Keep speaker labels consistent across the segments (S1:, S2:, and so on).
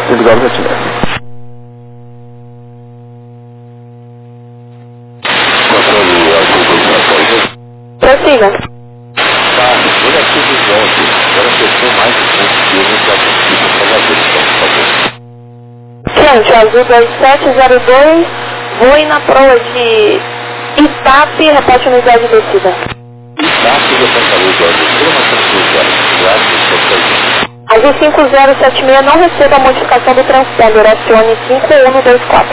S1: 5076.
S2: Controle azul 276.
S3: Prossiga.
S2: Tá, negativo 11. Agora fechou mais de 5 quilos da possível Salvador, então, por favor.
S3: Gente, azul 2702, voe na proa de Itape, repete unidade de descida.
S2: Itape de Santa Luz, azul 950.
S3: Azul 5076 não receba a modificação do transponder, acione 5124.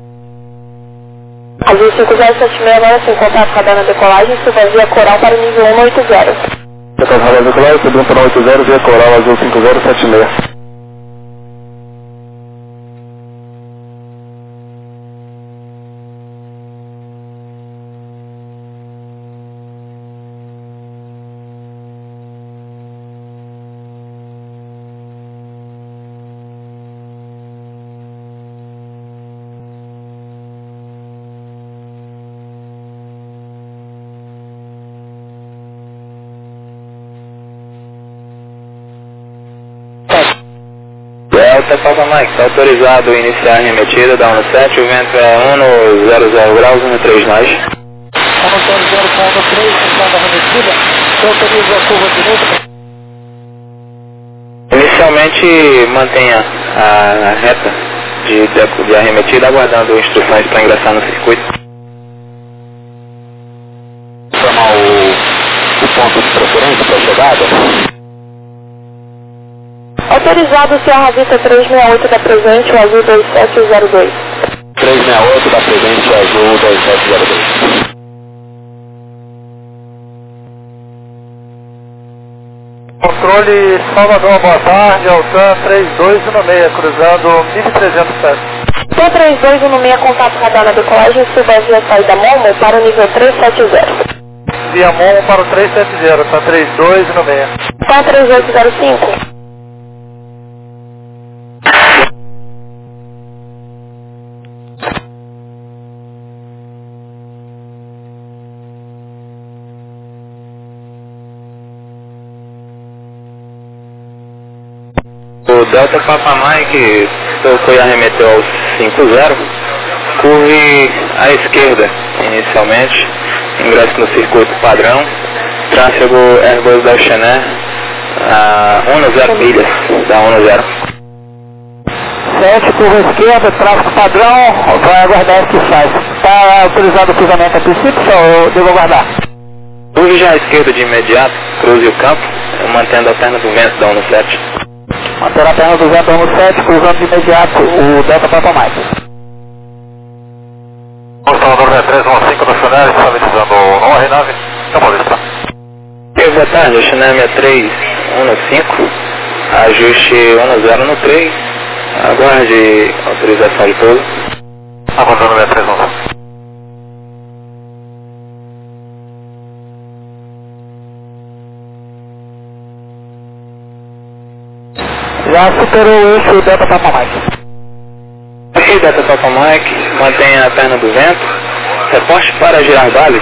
S3: Azul 5076 não assim, contato com a dana decolagem, suba via coral para o nível 180.
S1: Contato radar decolagem, subindo para 180 via coral azul 5076.
S4: Delta Papa Mike, está autorizado iniciar a remetida da 17, o vento é 100 graus, 13 nós.
S5: 100.3, iniciando a remetida, você autoriza a curva direita?
S4: Inicialmente mantenha a reta de arremetida, aguardando instruções para ingressar no circuito.
S2: Chamar o ponto de preferência para a chegada.
S3: Autorizado Sierra Vista 368 da presente, o azul 2702.
S2: 368 da presente, azul 2702.
S5: Controle Salvador, boa tarde, Altan 3216, cruzando 1300 pés.
S3: Tom 3216, contato radar na decolagem, suba via saída Momo para o nível 370.
S5: Via Momo para o 370, tá 3216.
S3: Tom 3805.
S4: O Delta Papa Mike tocou e arremeteu ao 50, curve à esquerda inicialmente, ingresso no circuito padrão, tráfego Airbus da Chené a 10 milhas da 10.
S5: 7, curva esquerda, tráfego padrão, vai aguardar o que faz. Está autorizado o cruzamento a princípio, só eu devo aguardar?
S4: Curve já à esquerda de imediato, cruze o campo, mantendo a perna do vento da 17.
S5: Manter a perna do vento 17, cruzando de imediato o Delta Papa Mike.
S2: Salvador 6315 da Chanel, estabilizando no R9, Campo Vista.
S4: Boa tarde, Chanel 6315, ajuste 10 no 3, aguarde autorização de pouso.
S2: Aguardando 6315.
S5: Já superou o eixo Delta Papa Mike.
S4: Ok, Delta Papa Mike, mantenha a perna do vento, reporte para girar base.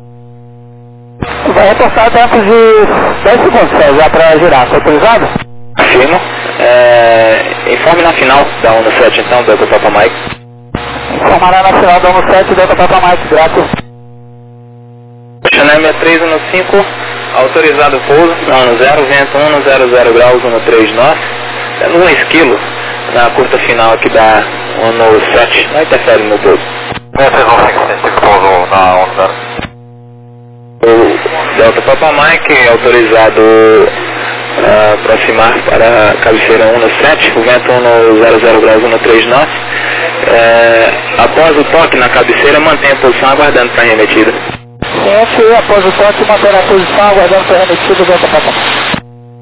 S5: Vai reportar dentro de 10 segundos, já para girar, tá autorizado?
S4: Afirmo. Informe na final da 17 então, Delta Papa Mike.
S5: Informará na final da 17 Delta Papa Mike, graças.
S4: Chanel 6315, autorizado o pouso na 10, vento 100 graus, 13 nós. Tendo 1 esquilo na curta final aqui da 17, não interfere no pouso.
S2: 6315, pouso na 10.
S4: O Delta Papa Mike autorizado aproximar para a cabeceira 17, o vento 100 graus, 13 nós. Após o toque na cabeceira, mantenha a posição aguardando para a remetida.
S5: Ciente, após o toque, manter a posição aguardando para a remetida do Delta Papa Mike.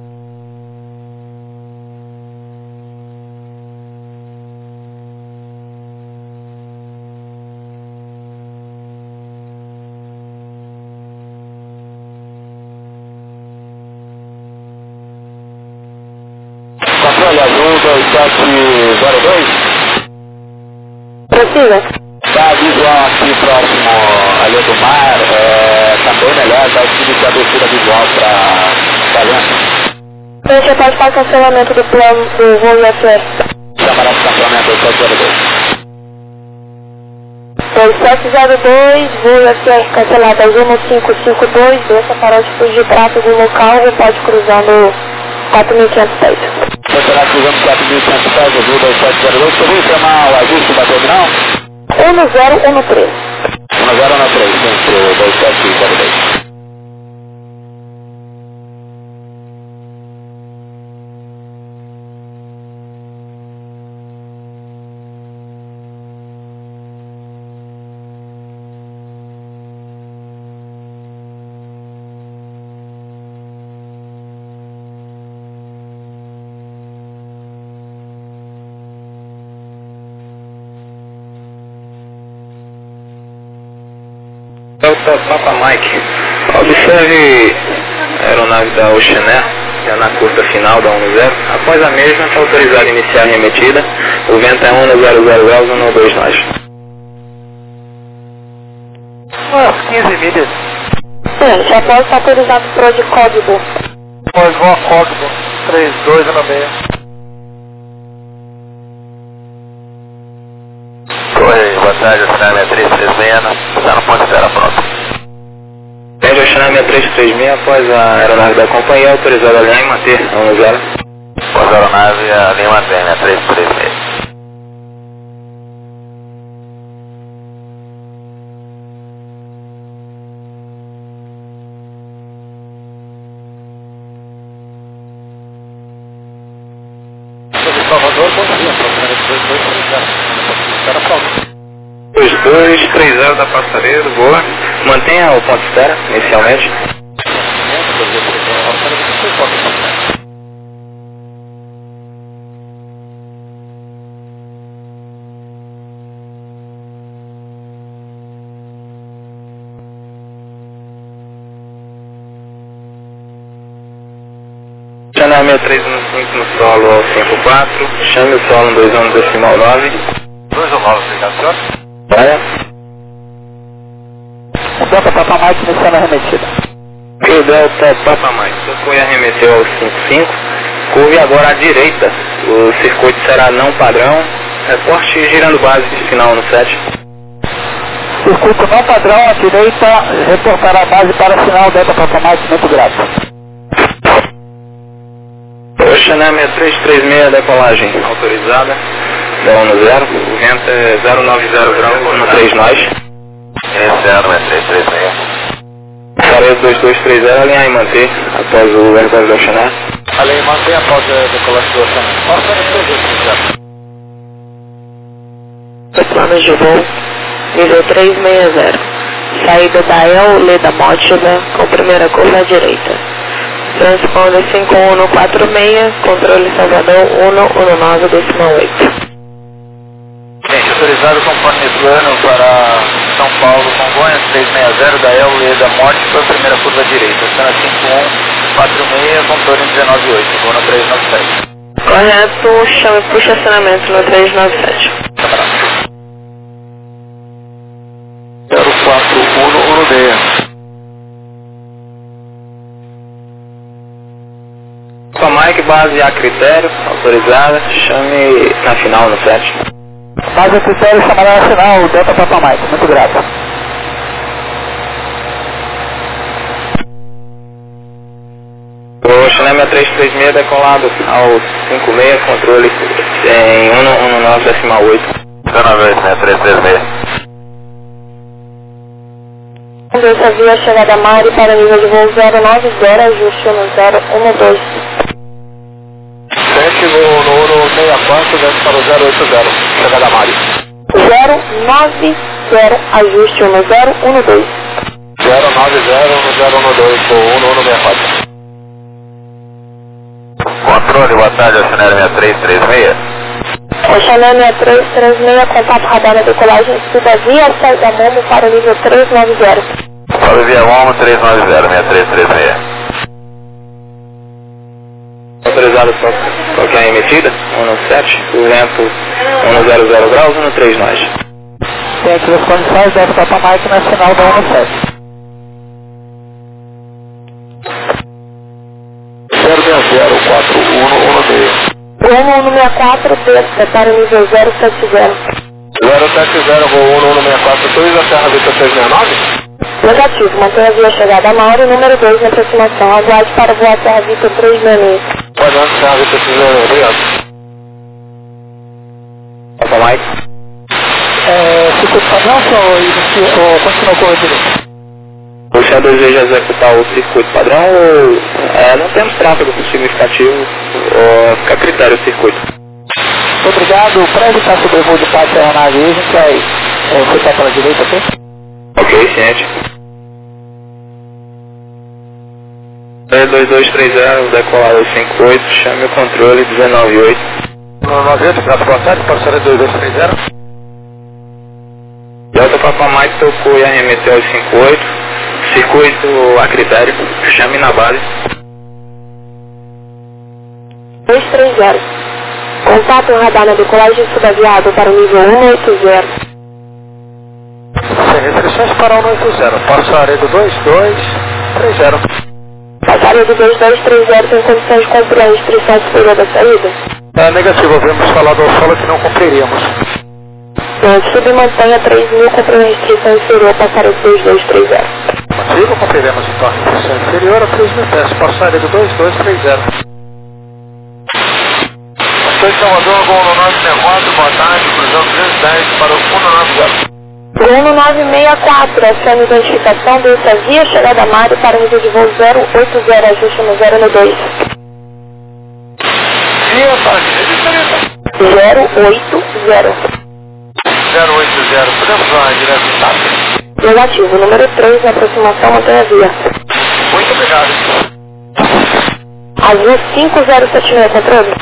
S2: Controle azul 2702.
S3: Prossiga.
S2: Tá visual aqui próximo ali do mar, tá bem melhor, tá utilizando a descida visual para dentro.
S3: Gente, pode para cancelamento do plano do voo IFR.
S2: Chama cancelamento
S3: 2702, voo aqui cancelada 1552, desça para a altitude de tráfego local, pode cruzando 4.500 pés.
S2: Será cruzando 4.500 pés, azul 2702, você veio chamar o ajuste da terminal?
S3: 1013.
S2: 1013, sim, 2702.
S4: Delta Papa Mike, observe a aeronave da Ocean Air, já na curta final da 10. Após a mesma, está autorizado a iniciar a remetida. O vento é 1000 graus, 12 nós.
S5: Umas 15 milhas.
S3: Sim, já pode estar autorizado para de código.
S5: Pois vou a código 3216.
S2: Oi, boa tarde, Ocean 6336, está no ponto zero, pronto.
S4: Tende Ocean 6336, após a aeronave da companhia, autorizada a alinhar e manter a 10.
S2: Após a aeronave, a linha mantém, 6336.
S5: Salvador, bom dia, aproximadamente
S4: 2230 da Passaredo, boa. Mantenha o ponto espera, inicialmente. Chame a 6315 no solo ao 54, chame o solo no 21.9.
S2: 219, obrigado, senhor.
S4: Vai.
S5: O Delta Papa Mike iniciando a remetida.
S4: O Delta Papa Mike, foi arremeteu ao 55, curve agora à direita. O circuito será não padrão, reporte girando base final no 7.
S5: Circuito não padrão à direita, reportará a base para final Delta Papa Mike, muito grato.
S4: Ocean 6336, decolagem autorizada, da 10, o vento é 090 graus, 13 nós.
S2: Esse é o 6336.
S4: Paredo 2230, alinhar e manter, após o airbag do Ocean Air.
S2: Além, mantém após a decolagem do Ocean. Passa no seu jeito,
S3: Planos de voo, nível 360. Saída da El Leda Mótila, com primeira curva à direita. Transponder 5146, controle Salvador 119,8.
S2: Gente, autorizado conforme plano para São Paulo, Congonhas 360 da El Leda Morte, foi a primeira curva à direita. Cena 5146, controle 198, vou no 397.
S3: Correto, chame para o estacionamento no 397.
S2: 04116.
S4: Mike, base a critério, autorizada, chame na final no 7.
S5: Base a critério, chamará na final, Delta Papa Mike, muito grato.
S4: O Ocean 336 decolado ao 56, controle em 119,8.
S2: 336.
S3: Essa via chegada a Mari para nível de voo 090, ajuste no 012.
S2: 7 no 164, desce para o 080, chegada a Mari.
S3: 090, ajuste no 012.
S2: 090 no 012, com 1164. Controle, boa tarde, Ocean 6336.
S3: Ocean 6336, contato radar na decolagem, suba via saída Momo para o nível 390.
S2: Sobe via Momo 390, 6336.
S4: Autorizado para qualquer emitida, 117, o vento 100 graus, 13 nós.
S5: Tem aqui as condições, Delta Papa Mike na final da 17.
S2: 0604116.
S3: Grono 164, desça para o nível 070.
S1: 070, voo 11642, a Serra Vista 369?
S3: Negativo, mantenha a via chegada a Mauro, número 2 na aproximação. Aguarde para voar Serra Vista 366.
S1: Pode andar, Serra Vista 369, obrigado.
S4: Papa Mike.
S5: Circuito padrão ou continua com o direito?
S4: O senhor deseja executar o circuito padrão ou não temos tráfego significativo, ou fica a critério do circuito?
S5: Obrigado. Para evitar sobrevoo de parte aeronave, a gente vai executar pela direita, ok?
S4: Ok, ciente. 2230, decolado 58, chame o controle 198.
S1: 98, prato contato, passaria 2230.
S4: Delta Papa Mike tocou e arremeteu aos 58. Circuito a critério, chame na base.
S3: 230. Contato radar na decolagem subaviado para o nível 180.
S1: Sem restrições para 180, passaredo 2230.
S3: Passaredo 2230 tem condições de cumprir a restrição superior da saída?
S1: Negativo, havíamos falado ao solo que não cumpriríamos.
S3: Submantenha 3.000 cumprir a restrição inferior, passaredo 2230.
S1: Negativo, cumpriremos então a restrição inferior a 3.000 pés, passaredo 2230. Vocês Salvador, Gol 964, boa tarde, cruzão 310 para o 190.
S3: Gol 964, acione identificação, desça via chegada a Mário para o nível de voo 080, ajuste no 092.
S1: Via, tarde,
S3: 080.
S1: 080, podemos dar uma direto em taxa?
S3: Negativo, número 3 na aproximação, mantenha a via.
S1: Muito obrigado.
S3: Azul 5076, controle.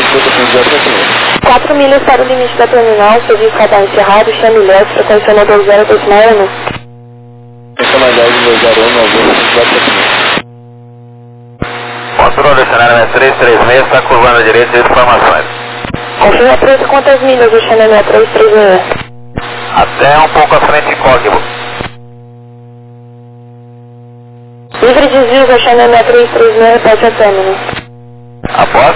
S3: 4 milhas para o limite da terminal, serviço radar encerrado, chame leve, frequência 120 decimal 1.
S1: Frequência 201,
S2: Controle, cenário 336, está curvando à direita de informações.
S3: Confirma 13 quantas milhas, o chame 6336.
S2: Até um pouco à frente de Código.
S3: Livre desvio, o chame 6336, repete a término.
S2: Após?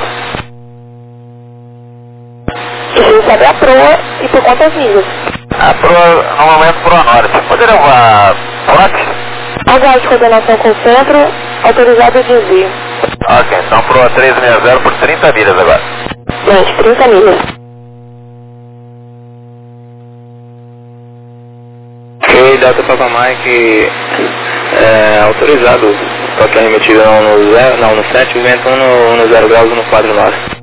S3: Preciso saber a proa e por quantas milhas.
S2: A proa, no momento, proa norte. Poderia voar norte?
S3: Aguarde coordenação com o centro, autorizado o desvio.
S2: Ok, então proa 360 por 30 milhas agora.
S3: Gente, 30 milhas.
S4: Ok, Delta Papa Mike, autorizado, toque arremetido no 7, vento 1 no 0 graus no quadro norte.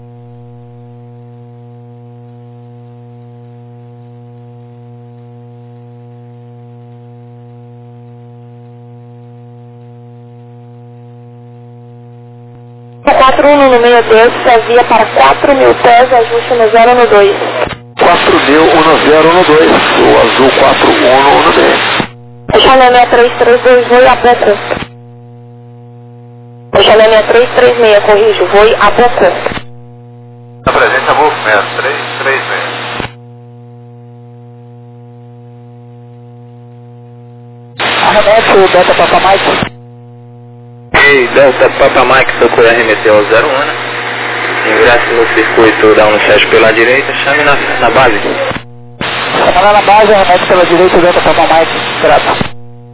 S3: O 41 no meio desse, via para 4.000 pés, ajuste no 012.
S1: 4.01012, o azul 4116.
S3: Chame 6332, voe a pouco. Chame 6336, corrijo, voe a pouco.
S2: Apresenta movimento, 336.
S5: Arremete o Delta Papa Mike.
S4: Ok, Delta Papa Mike tocou e arremeteu ao 01, ingresse no circuito da 17 pela direita, chame na base.
S5: Chamando na base, arremete pela direita o Delta Papa Mike, grato.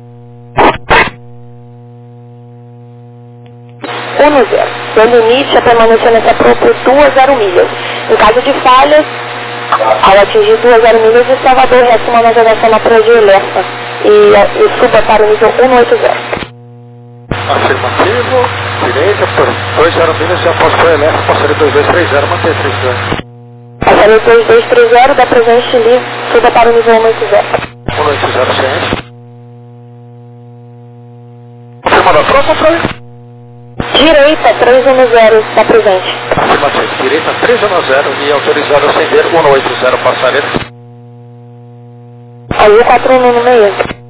S3: 1-0. Sendo NIT, a permanência nessa proa por 2 milhas. Em caso de falhas, ao atingir 2 milhas, o Salvador resta uma navegação na proa de Elefa e suba para o nível 180.
S1: Afirmativo, direita, por 20 milhas, já posso para o Elefa, passaria 2230, manter 32.
S3: Passaria 2230, da presente Chile, suba para o nível 180.
S1: 180, ciente. Confirmando a proa, controle.
S3: Direita, 310, da presente.
S1: Afirmativo, direita 310 e autorizado a acender 180, passaredo.
S3: Aí o 41 no meio.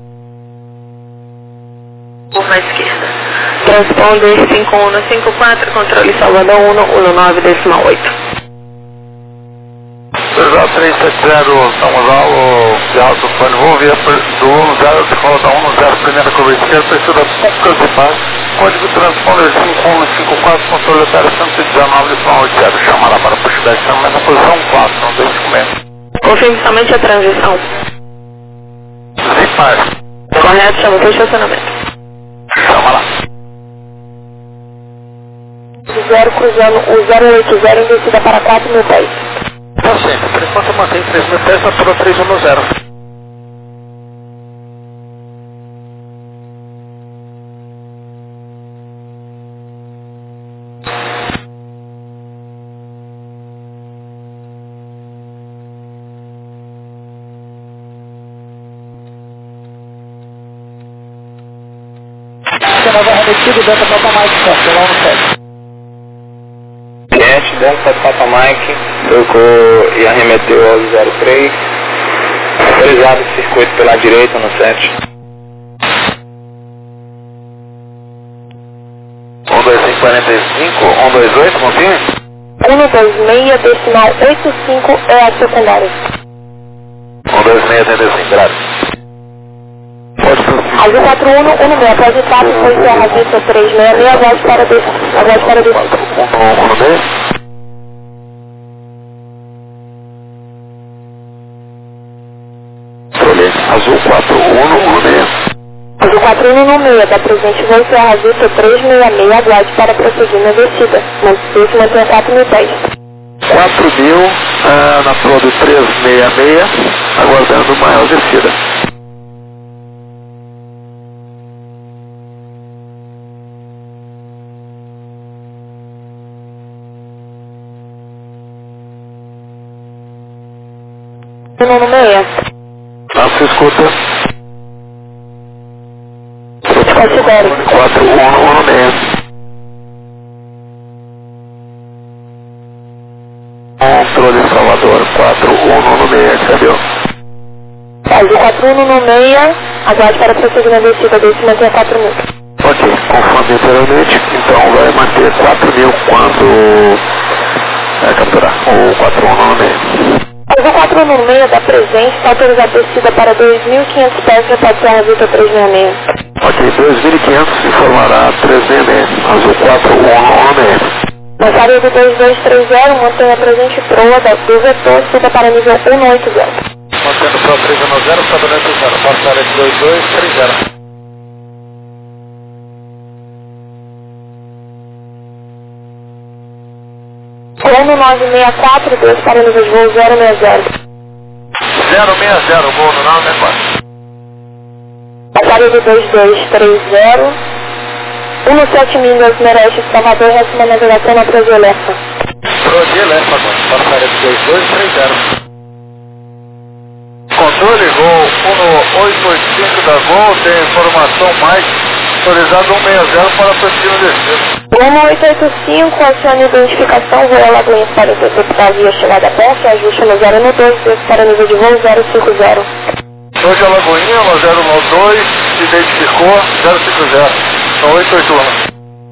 S3: Curva à esquerda. Transponder 5154, controle Salvador 119 decimal 8.
S1: Exato, 370, estamos lá, o Geraldo Tufano, vou ver do 10, de volta 10, primeira curva esquerda, precisa poucas imagens. Código transponder 5154, controle otário 119, São 80. Chama lá para pushback, estamos na posição 4, são 2,5.
S3: Confirme somente a transição.
S1: Zipar.
S3: Correto, chama para o estacionamento.
S1: Chama lá.
S3: 0 cruzando o 080 em descida para 4.000 pés.
S1: Paciente, por enquanto mantém 3.000 pés, fatura 310.
S5: Nova remetido, Delta Papa Mike, certo, lá no 7.
S4: Cliente, Delta Papa Mike, trocou e arremeteu ao 03, autorizado o circuito pela direita no 7.
S1: 12545, 128, confirme?
S3: 126, decimal 85 é a secundária.
S1: 12685, grave. Pode prosseguir.
S3: Azul 4116, após o TAP foi Serra Vista 366, agora para descida. Agora para descida.
S1: 116. Azul 4116.
S3: Azul 4116, da presente voo Serra Vista 366, aguarde para prosseguir na descida. Isso mantém 4.000 pés.
S1: 4.000 na flor do 366, aguardando maior descida.
S3: No 6.
S1: Se escuta.
S3: Considere.
S1: 4116. Controle Salvador, 4116, cadê?
S3: Azul 4116, aguarde para prosseguir na descida, desse mantém 4.000.
S1: Ok, conforme anteriormente, então vai manter 4.000 quando capturar o 4116.
S3: Azul 4116 da presente está autorizada a descida para 2.500 pés, repete Serra Vista 366.
S1: Ok, 2.500 informará 366, Azul 4116.
S3: Na área do 2230, mantém a presente proa do vetor, suba para nível 180.
S1: Mantendo proa 310, estabilidade 0, porta área de 2230.
S3: Plano 964, 2 para nível de voo 060.
S1: 060, voo no 964.
S3: Na área do 2230, 17 milhas Noroeste Salvador, resta uma navegação na proa de Elefa.
S1: Proa de Elefa agora, porta área de 2230. Controle, voo 1885 da Gol, tem informação mais, autorizado 160 para prosseguir descida.
S3: Plano 885, acione a identificação, voo Alagoinhas para interceptar a via chegada a ponte, ajuste no 012, desce para nível de voo 050.
S1: Hoje a Lagoinha, 012, se identificou 050, são 881.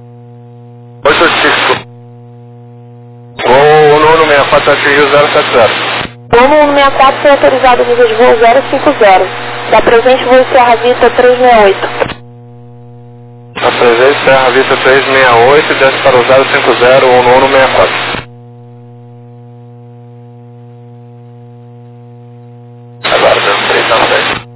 S1: 885. Voo 164 atingiu 070.
S3: Plano 164 foi autorizado a nível de voo 050. Da presente voo Serra Vista 368.
S1: A presente Serra Vista 368, desce para o 050, ou no 164. Agora, 397.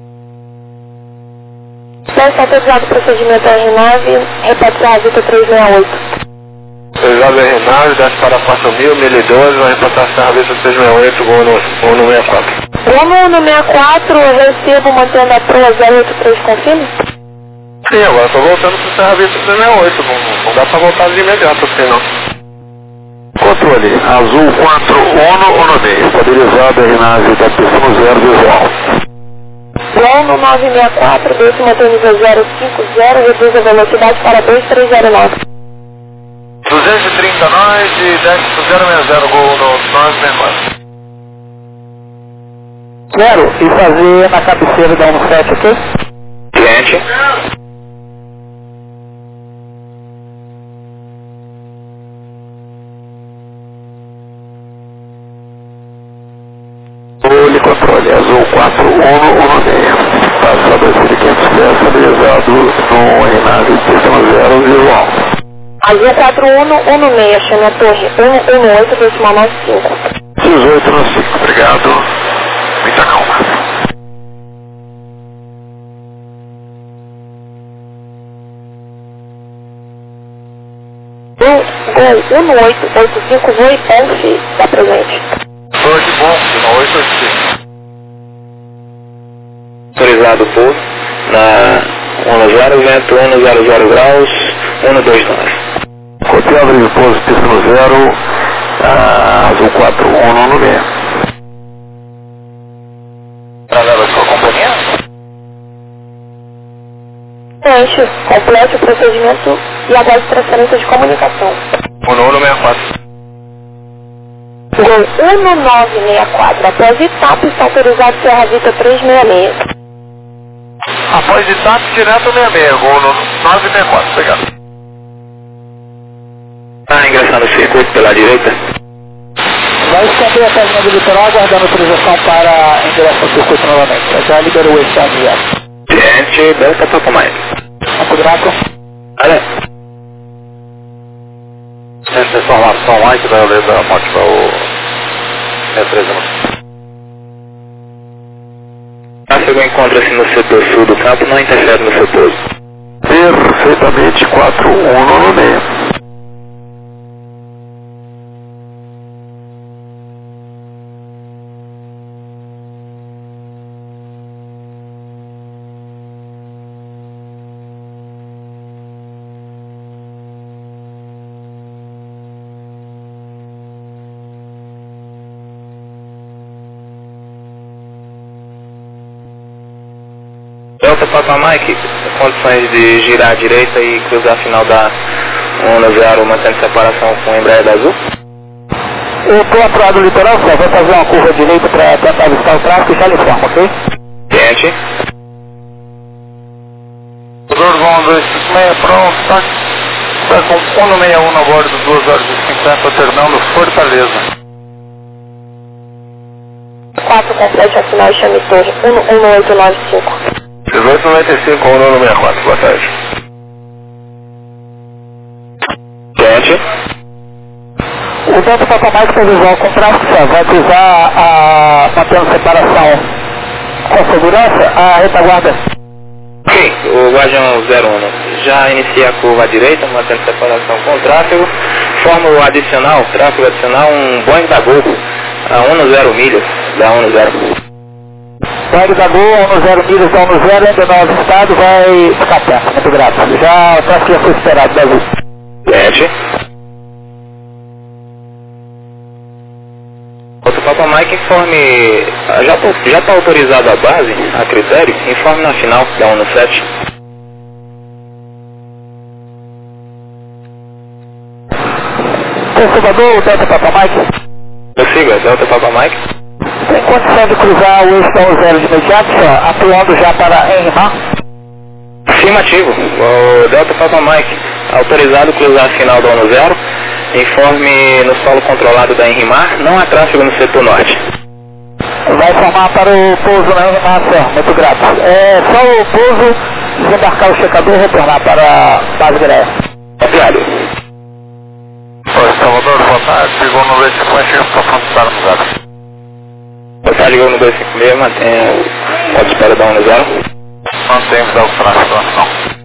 S3: Já está autorizado o procedimento R9, repete Serra Vista 368.
S1: Autorizado R9, desce para 4.000, 1012, vai reportar Serra Vista 368, ou no 164.
S3: Plano 164, recebo mantendo a proa 083, confirme?
S1: Sim, agora estou voltando para o Serra Vista 368, não dá para voltar de imediato assim não. Controle, azul 4116, estabilizado R9 da pista 0 visual.
S3: Plano 964, desce mantém nível 050, reduz a velocidade para 2309.
S1: 230 nós e desce para o 060, voo no 964.
S5: Zero, e fazer na cabeceira da 17, ok?
S4: Cliente,
S1: Controle, azul 4116. passa 2510, estabilizado no RNAV Pista 0, visual.
S3: Azul 4116, chama a torre 118, decimal 95.
S1: 18 no 5, obrigado. Muita calma.
S3: Gol 1885, voo e ponte, está presente.
S2: Torre de bom, 1885.
S4: Autorizado pouso na 10, vento 100 graus, 129.
S1: Hotel abriu pouso, pista no 0, Azul 4116.
S2: Travela sua companhia?
S3: Enche, complete o procedimento e aguarde transferência de comunicação.
S2: 1164.
S3: Gol 1964, após ITAP está autorizado Serra Vita 366.
S2: Após de TAP, direto 66, gol no 964, obrigado.
S4: Está ingressando no circuito pela direita.
S5: Vai estender a página do litoral, aguardando autorização para ingresso no circuito novamente. Já liberou esse AMIA.
S4: Cliente, Delta Papa Mike.
S5: Muito grato.
S4: Olha.
S2: Essa informação lá que vai ler da morte para o S3.
S4: Tráfego encontra-se no setor sul do campo, não interfere no seu pouso.
S1: Perfeitamente 4116.
S4: Delta Papa Mike, condições de girar à direita e cruzar a final da 10, mantendo separação com o Embraer da Azul.
S5: Eu estou atrás do litoral, só vou fazer uma curva direita para tentar avistar o tráfego e já lhe informo, ok?
S4: Cliente.
S2: Motor vão 256, pronto, tá com 161 a bordo, 2h50, terminando Fortaleza.
S3: 4 complete a final e chame torre 11895.
S1: 1895, 1164, boa tarde.
S4: Cliente.
S5: O Delta Papa Mike para visual com tráfego, só vai cruzar mantendo separação com segurança a retaguarda.
S4: Ok, o Guardião 01 já inicia a curva à direita, mantendo separação com o tráfego. Forma o adicional, tráfego adicional, um Boeing da Gol a 10 milhas da 10.
S5: Boeing da Gol, 10 milhas da 10, ainda no estado, vai ficar perto. Muito grato. Já o tráfego já foi esperado, Brasil.
S4: Cliente. Outro Papa Mike, informe, já está autorizado a base, a critério, informe na final da 17.
S5: Conservador, o Delta Papa Mike.
S4: Prossiga, Delta Papa Mike.
S5: Tem condição de cruzar o eixo da 10 de imediato, só, atuando já para Enrimar?
S4: Afirmativo, o Delta Papa Mike, autorizado a cruzar a final da 10, informe no solo controlado da Enrimar, não há tráfego no setor norte.
S5: Vai formar para o pouso na Enrimar, só, muito grato. É só o pouso, desembarcar o checador e retornar para a base Greia.
S4: Copiado.
S2: Oi, Salvador, boa tarde, chegou no 256, para funcionar no 0.
S4: Boa tarde, ligou no 256, mantenha o modo de espera da 10.
S2: Mantemos ao tráfego, não.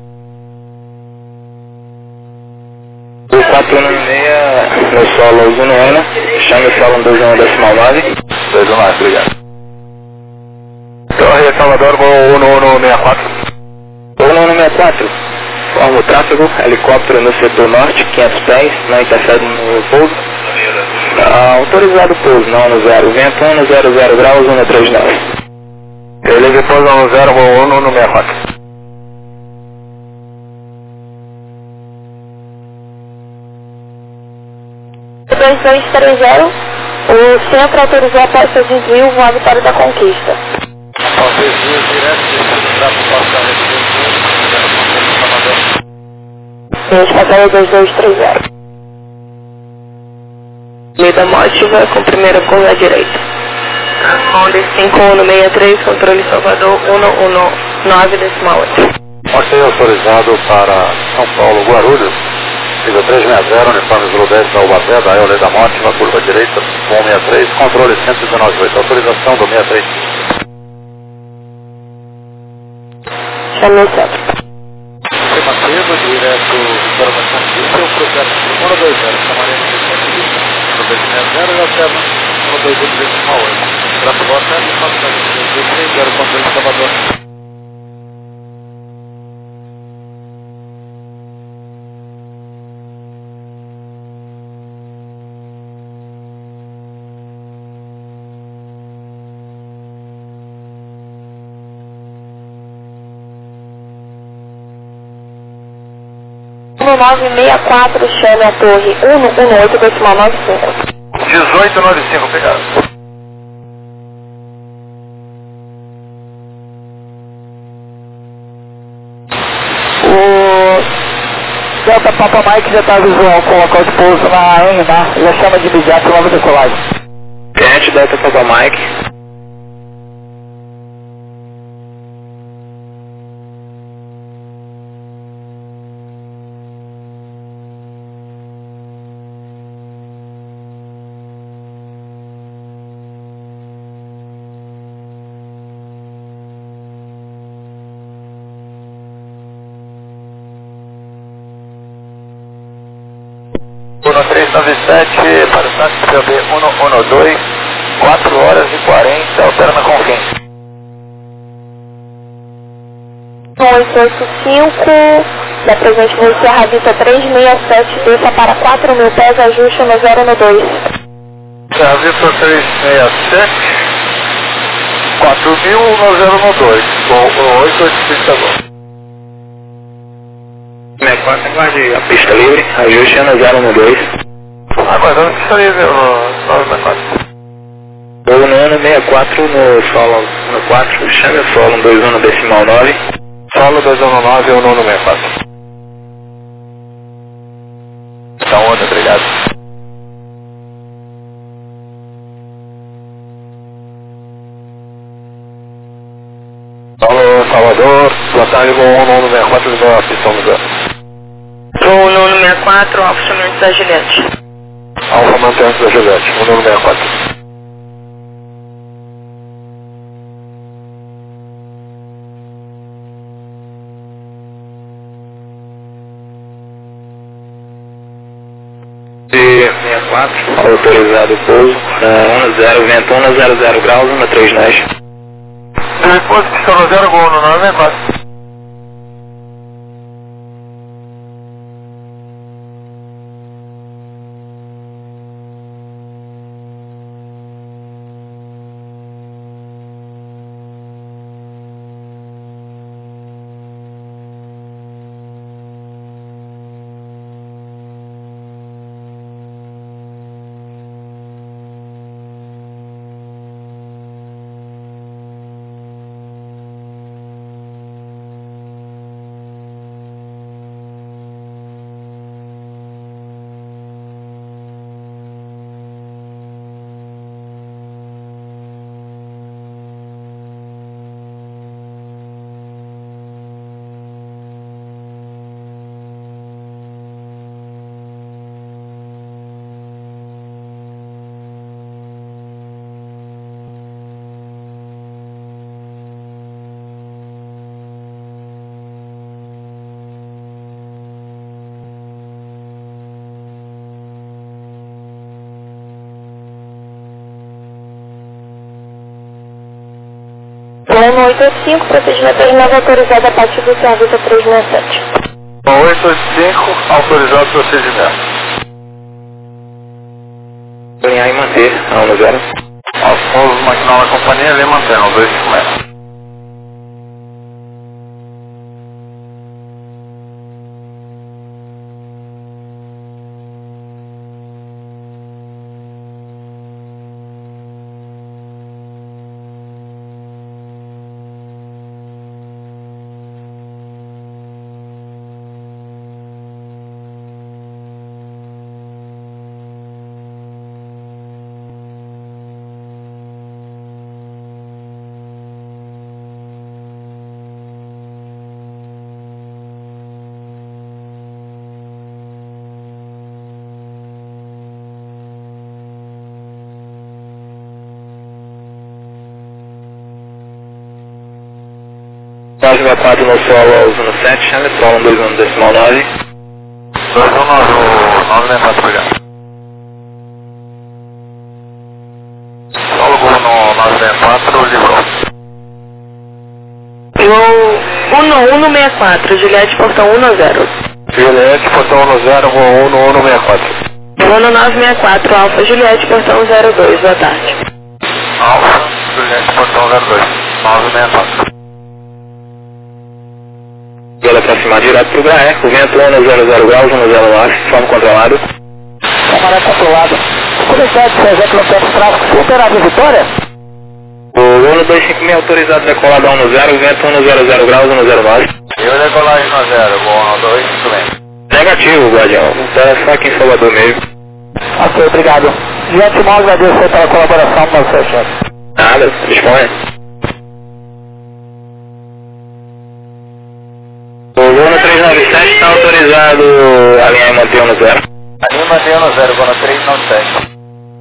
S4: O 416 no solo Azul Noena, chame o solo 211.9.
S2: 219, obrigado.
S1: Torre Salvador, gol 1164.
S4: 1164, forma o tráfego, helicóptero no setor norte, 500 pés, não interfere no pouso. Autorizado pouso, não no 0, vento 100 graus, 139.
S1: Ele depois no 0, gol 1164.
S3: O 2230, o centro autorizou a posta de desvio voado para da Conquista.
S2: Ó, desvio direto, para o passageiro
S3: Passageiro 2230. Meio da morte vai com primeira curva à direita. Molde 5163, controle Salvador 119,8.
S1: Ok, autorizado para São Paulo, Guarulhos. Siga 360, uniforme Zulu 10 da Ubaté, da Lei da Morte, na curva direita, 163, controle 119,8. Autorização do 63.
S3: Chame o centro.
S1: Afirmativo, direto informação civil, processo 120, Camarão 160, 260, já serve 121,8. Tráfego Guaté, 400, controle Salvador.
S3: No 964, chame a torre 118,95.
S1: 1895, obrigado.
S5: O Delta Papa Mike já está visual com o local de pouso na AN, né? Já chama de imediato logo decolagem.
S4: Cliente Delta Papa Mike.
S2: Turno 397, para o táxi PB 112, 4 horas e 40, alterna com quem?
S3: 885, da presente voo Serra Vista 367, desça para 4.000 pés, ajuste no 012.
S1: Serra Vista 367, 4.000 no 012, com 885 agora.
S4: 64, aguarde a pista livre, ajuste no 012.
S1: Aguardando que sair, no 964.
S4: Voo no ano 64 no solo no 4, chame o solo 21 no decimal 9.
S1: Solo 219 ou 964.
S2: Tá onda, obrigado.
S1: Alô, Salvador, boa tarde, voo 164, ligou a pista 10.
S3: Voo 164, Alfa chamante da Juliette.
S1: Alfa mantenente da Juliette, 164.
S4: E 64, autorizado o pouso, 10, vento 100 graus, 13 nós.
S1: Depois que está no 0 gol no 964.
S3: Plano 885, procedimento original autorizado a partir do serviço 367.
S1: 885, autorizado procedimento.
S4: Alinhar e manter, a 10.
S1: Aos povos maquinal da companhia, ele mantendo, 250.
S4: 964 no solo ao uso no 7, chame solo 21 decimal 9.
S1: 964, obrigado. Solo Gol no 964, livrou.
S3: Gol 1164, Juliette, portão 10.
S1: Juliette, portão 10, Gol 1164.
S3: Gol 964, Alfa Juliette, portão 02, boa tarde.
S1: Alfa Juliette, portão 02, 964.
S4: Ela aproximar direto para o Graeco, vento 100 graus, 109, forma controlado.
S5: Camarada controlado. Curiosidade, Sérgio, que não tem tráfego, você terá de Vitória?
S4: O 1256 autorizado decolado a 10, vento 100 graus, 109.
S1: Eu decolagem no 0, Gol 256.
S4: Negativo, Guardião, tá só aqui em Salvador mesmo.
S5: Ok, obrigado. De antemão, agradeço pela colaboração com você, chefe.
S4: Nada, disponha. O Luna 397 está autorizado a linha manter no 0.
S2: A linha mantém no 0, Gol 397.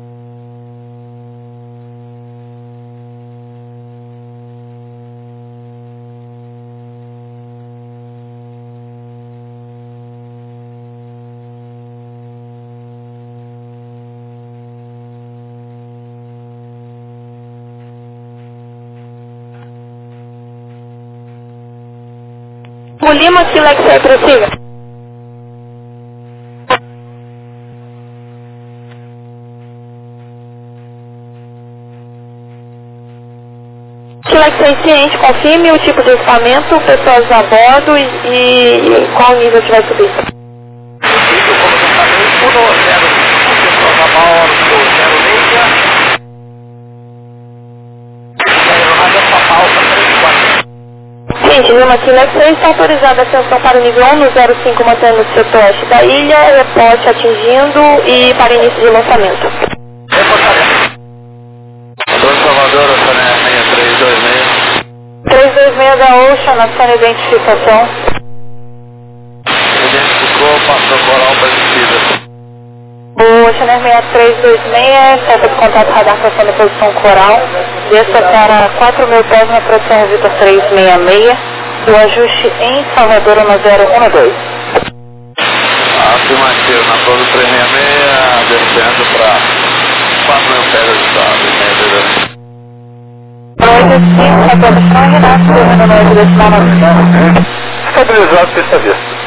S3: O Lima, Silex, prossiga. Silex 6 ciente, confirme o tipo de equipamento, pessoas a bordo e qual nível que vai subir. Gente, Lima Silex 6 está autorizada a ascensão para o nível 1 no 05, mantendo o setor oeste da ilha, reporte atingindo e para início de lançamento.
S1: Doutor Salvador, Oceana 6326.
S3: 326 da Ocean, na sua identificação.
S1: Identificou, passou coral para descida.
S3: O Ocean 6326, falta de contato radar passando a posição coral. Desça para 4.000 pés na proteção Vitor 366. O ajuste em Salvador na 012.
S1: Afirmativo, na Todo 366, descendo para 4.000 pés de estado.
S3: Noite 5, a posição Renato, terreno noite decimal 9.
S1: Estabilizado, pista vista.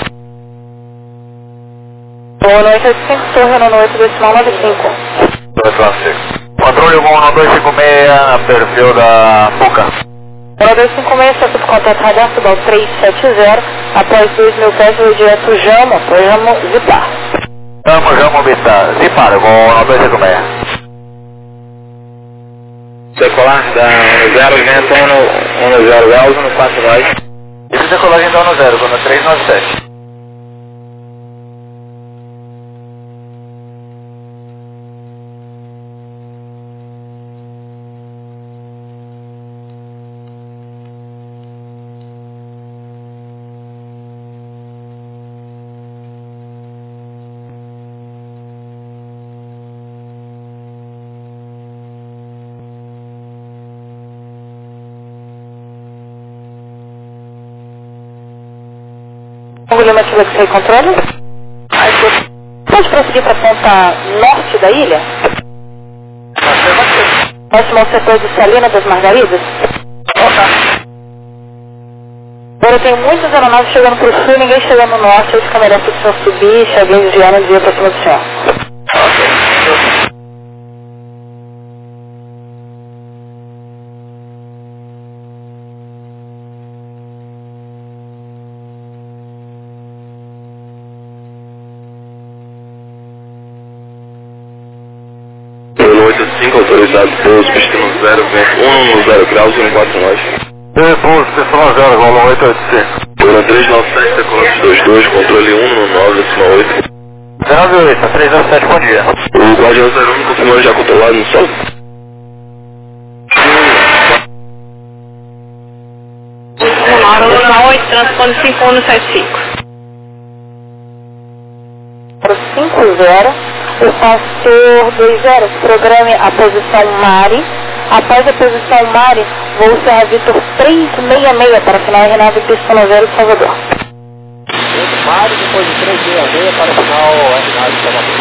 S3: Boa noite, 5, terreno noite decimal 95.
S1: Controle 1256, perfil da PUCA.
S3: 256, centro de contato radar, Subal 370, após 2.000 pés, vou direto Jamo, Zipar.
S1: Jamo, Zipar, com 256.
S4: Decolar da 0, vento 10 graus, 149.
S2: Esse decolagem então no 0, Gol 397.
S3: O Lima Silex aí controle. Pode prosseguir para a ponta norte da ilha? Próximo ao setor de Salina das Margaridas? Agora tem muitas aeronaves chegando para o sul, ninguém chegando no norte, eu fico melhor se o senhor subir, se alguém desviar, não desvia para cima do senhor.
S4: Gol 85, autorizado pouso, destino 0, vento 10 graus, 149.
S1: Pouso, pessoal 0, Gol 885.
S4: Gol 397, decolante 22, controle 119, decimal 8.
S1: 098, 397, bom dia.
S4: O Guardião 01 confirmou já controlado no sol.
S3: Luna 8, transpone 5175. Para o 50, o pastor 20, programe a posição Mari, Após a posição Mari, voo Serra Vitor 366 para final RNAV pista 0 de Salvador.
S5: Mari, depois de 366 para final RNAV de Salvador.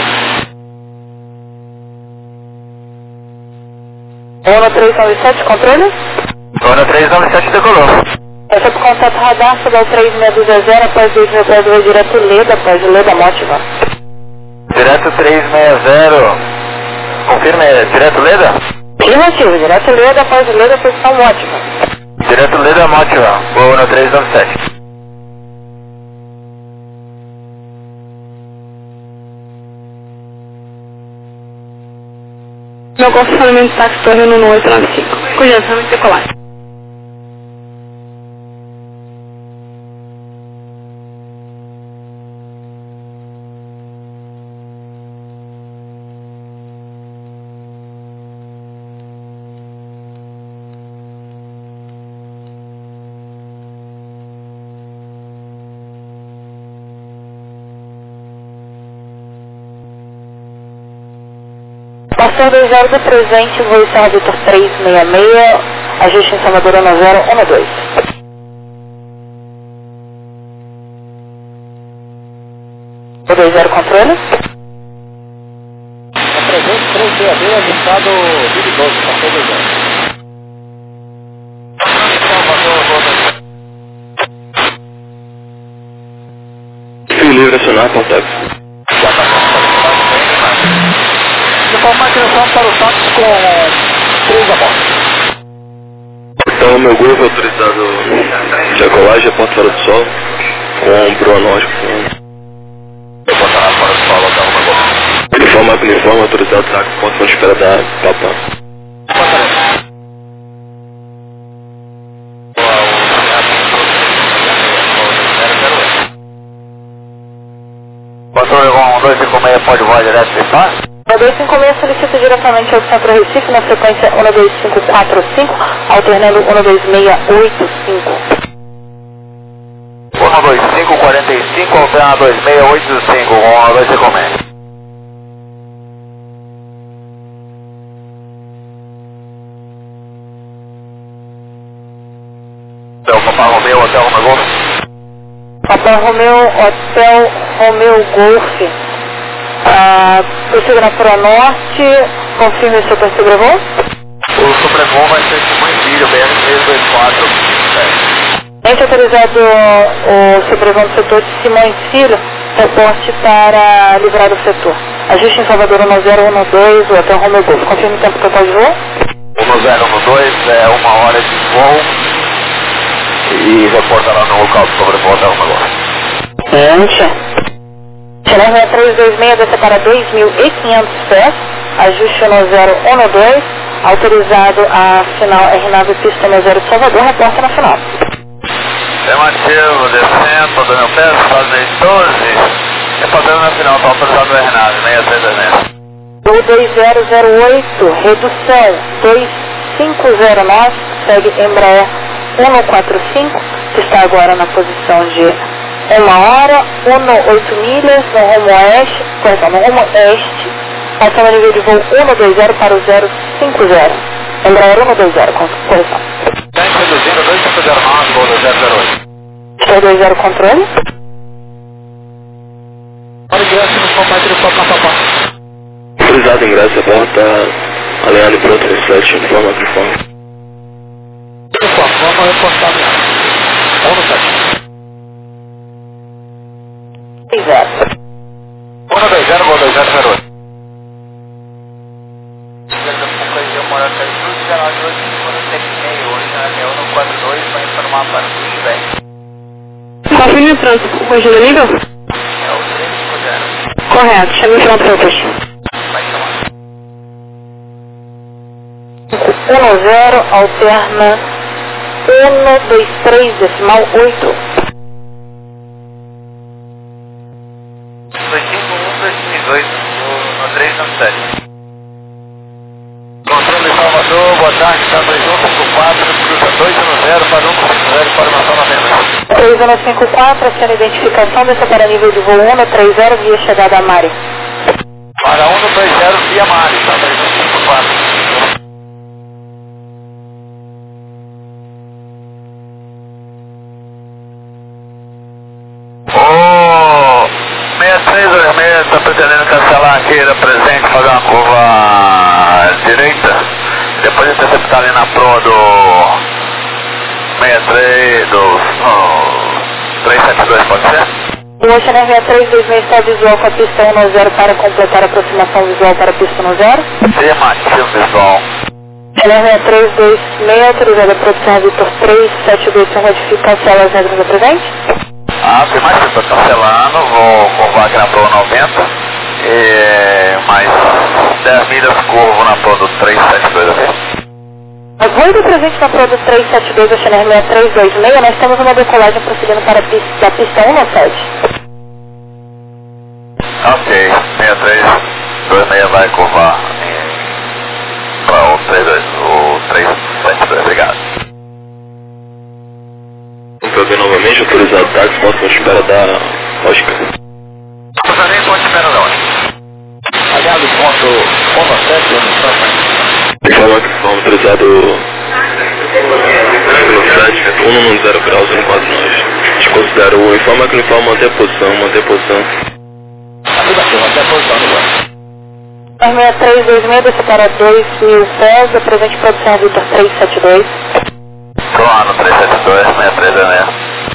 S3: Ono 397, controle?
S2: Ono 397 decolou.
S3: Essa do contato radar, sobre o 3620 após 2 pés do direto Leda, após Leda Mótiva.
S2: Direto 360. Confirme, direto Leda?
S3: Afirmativo, direto Leda, após Leda, posição Mótiva.
S2: Direto Leda Mótiva, voo no 397.
S3: Meu confirmamento de táxi torre no 895. Congestionamento decolar. Pastor 20 do presente, voo Serra Vitor 366, ajuste em Salvador 1012. O 20 controle?
S5: Presente 366, ajustado 2012, pastor 20.
S4: Fio livre acionar, contato.
S5: Informar a direção para o táxi com 3 a bordo.
S4: Então, o meu grupo autorizado de decolagem, ponto fora do sol, com pronóstico.
S2: Eu vou botar lá fora do solo, até uma boa.
S4: Uniforme, autorizado, táxi, ponto fora de espera da Papá.
S2: Pastor 1256 pode voar direto de paz?
S3: O 256 solicita diretamente ao Centro Recife na frequência 12545, alternando 12685.
S2: 12545, alterna 2685, com 256. Então, Papa Romeu, Hotel Romeu Golf.
S3: Papa Romeu, Hotel Romeu Golf. Prossiga na Pronorte, confirme o seu sobrevoo.
S2: O sobrevoo vai ser de Manguilho, BR-324.
S3: Ente autorizado o sobrevoo do setor de Simões Filho, reporte para livrar o setor. Ajuste em Salvador 1012, o Hotel Romeu Golf. Confirme o tempo total de voo.
S2: 1012 é 1 hora de voo. E reporta lá no local do sobrevoo Hotel Romeu Golf.
S3: Ente. Chilena 326 desce para 2.500 pés, ajuste no 012, autorizado a final RNAV pista 0 de Salvador, reporta na final.
S2: Afirmativo, descendo, do meu pé, fazendo 12, reportando na final, está autorizado o RNAV, 6626.
S3: O 2008, redução 2509, segue Embraer 145, que está agora na posição de 1 hora, 8 milhas, no rumo oeste, no rumo este, passando a nível de voo 120 para o 050. Embraer 120, com correção.
S2: Está introduzindo 2509, voo do 008.
S3: 20 controle.
S5: Para o ingresso no combate do Papa Papá.
S4: Autorizado ingresso a bordo, alinhado e pronto, reflete, informa, uniforme.
S5: Vamos reportar ameaça. Vamos no site.
S3: 120,
S2: voo 2008.
S3: confirme o trânsito, corrigindo o nível?
S2: É o 350.
S3: Correto, chame o final do seu
S2: Vai chamar.
S3: 10, alterna 123, decimal 8.
S2: 251-2018, no 397. Controle Salvador, boa tarde, está 2154, cruza 210 para 150, informação na mesa.
S3: 3154, sendo identificação, desça para nível de voo 130, via chegada a Mari.
S2: Para 130 via Mari, está 3154.
S1: esquerda presente, fazer uma curva direita, depois interceptar ali na proa do 63, do 372, pode ser?
S3: O Channel 6326 está visual com a pista 10 para completar a aproximação visual para a pista 10.
S1: Afirmativo visual.
S3: Channel 6326, autorizada a produção Vitor 372, sem modificar as regras da presente?
S1: Afirmativo, estou cancelando, vou curvar aqui na proa 90 e mais 10 milhas curvo na proa do 372 aqui.
S3: Voando presente na proa do 372 da Channel 6326, nós temos uma decolagem procedendo para a pista, da pista 197.
S1: Ok, 6326 vai curvar para o 372, obrigado.
S4: Vamos novamente, autorizado táxi, posso espera da Oscar.
S1: Cruzamento, ponto de espera da Oscar.
S2: Aliado, ponto 17,
S4: Informa que foi autorizado 110 graus, 149. Desconsidera o informa que o informe manter a posição,
S2: Afirmativo, manter a posição, Miguel.
S3: 6326, desce para 2.000 pés, a presente produção Vitor 372.
S1: Claro, 372, 6326.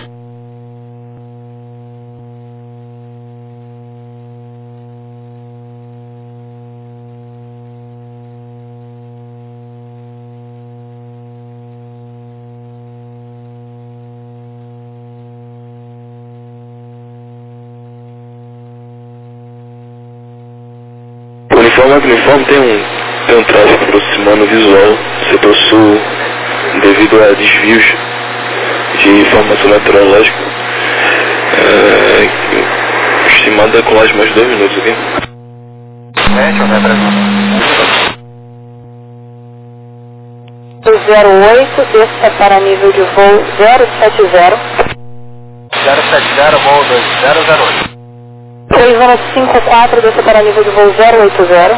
S4: O uniforme tem um tráfego aproximando visual, setor sul, devido a desvios de informação meteorológica. Estimada a colagem mais 2 minutos aqui.
S1: Deixa eu ver,
S3: 08, desça para nível de voo 070.
S2: 070, voo 2008.
S3: 3154, desça para nível de voo 080.
S1: 080,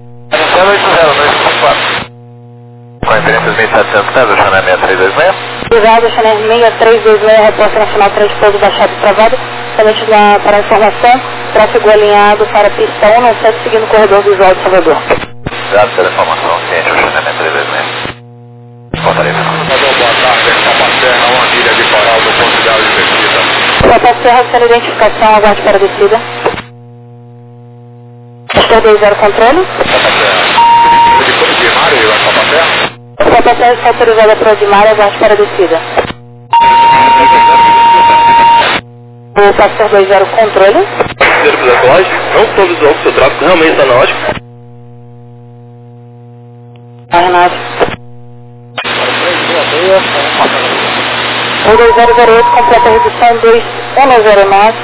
S1: 254. Com a referência 1700 pés, o Channel 6326.
S3: Obrigado, Channel 6326, Repórter Nacional Transpouso Baixado Travado. Somente para a informação, tráfego alinhado para a pista 197, seguindo o corredor visual de Salvador.
S1: Obrigado pela informação, ciente, o Channel 6326. Portaria.
S2: Boa tarde, Copa Serra, uma ilha de coral do Portugal de Pesquisa.
S3: Copa Serra, sem identificação, aguarde para a descida. Estou 20 controle.
S2: De Mário e a Copa Serra?
S3: Copa Serra está autorizada para o de Mário, aguarde para a descida. O Pastor 20 controle.
S4: Terceiro da colagem, não estou visual que o seu tráfego realmente está na ótica.
S3: Renato. O 2008 completa a redução 2109.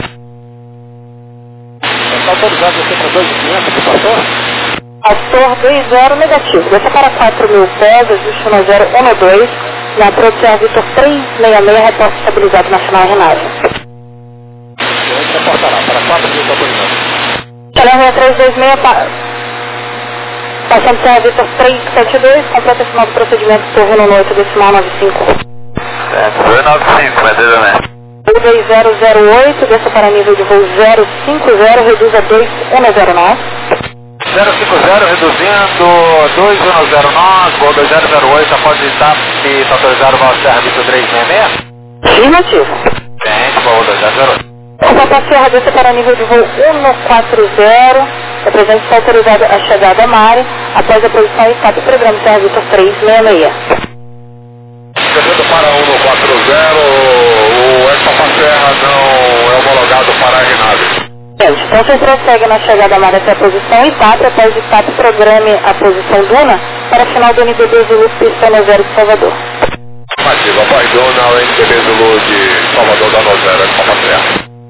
S2: Está autorizado você para 2.500 de pastor?
S3: Pastor 20 negativo. Desça para 4.000 pés, ajuste 1012. Na produção Vitor 366, repórter estabilizado nacional Renato.
S2: Você reportará para 4.000 autorizados.
S3: Channel 6326, passando para Vitor 372, completa final do procedimento torre no 8 decimal 95.
S1: 295, mas
S3: O 2008, desça para nível de voo 050, reduz a 2109.
S1: 050, reduzindo 2109, voo 2008, após estar autorizado para o serviço 366.
S3: Afirmativo.
S1: Gente, voo 2008.
S3: O Copa Serra desça para nível de voo 140, a presente está autorizada a chegada a Mare, após a posição e escape programa serviço 366.
S2: Descendo para 140, o Copa Serra não é homologado para a aeronave.
S3: Gente, então vocês prosseguem na chegada a Mare até a posição ITAP, após ITAP programe a posição Duna para final do NBB Zulu pista 0 de Salvador.
S2: Afirmativo, após Duna, o NBB Zulu de Salvador da Nozera, Copa Serra.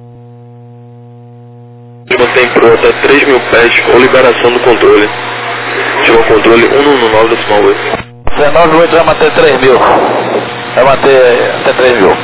S4: Mantém pronta 3.000 pés ou liberação do controle. Chegou o controle 119 decimal 8.
S1: 198 vai manter 3.000. Vai manter até 3.000.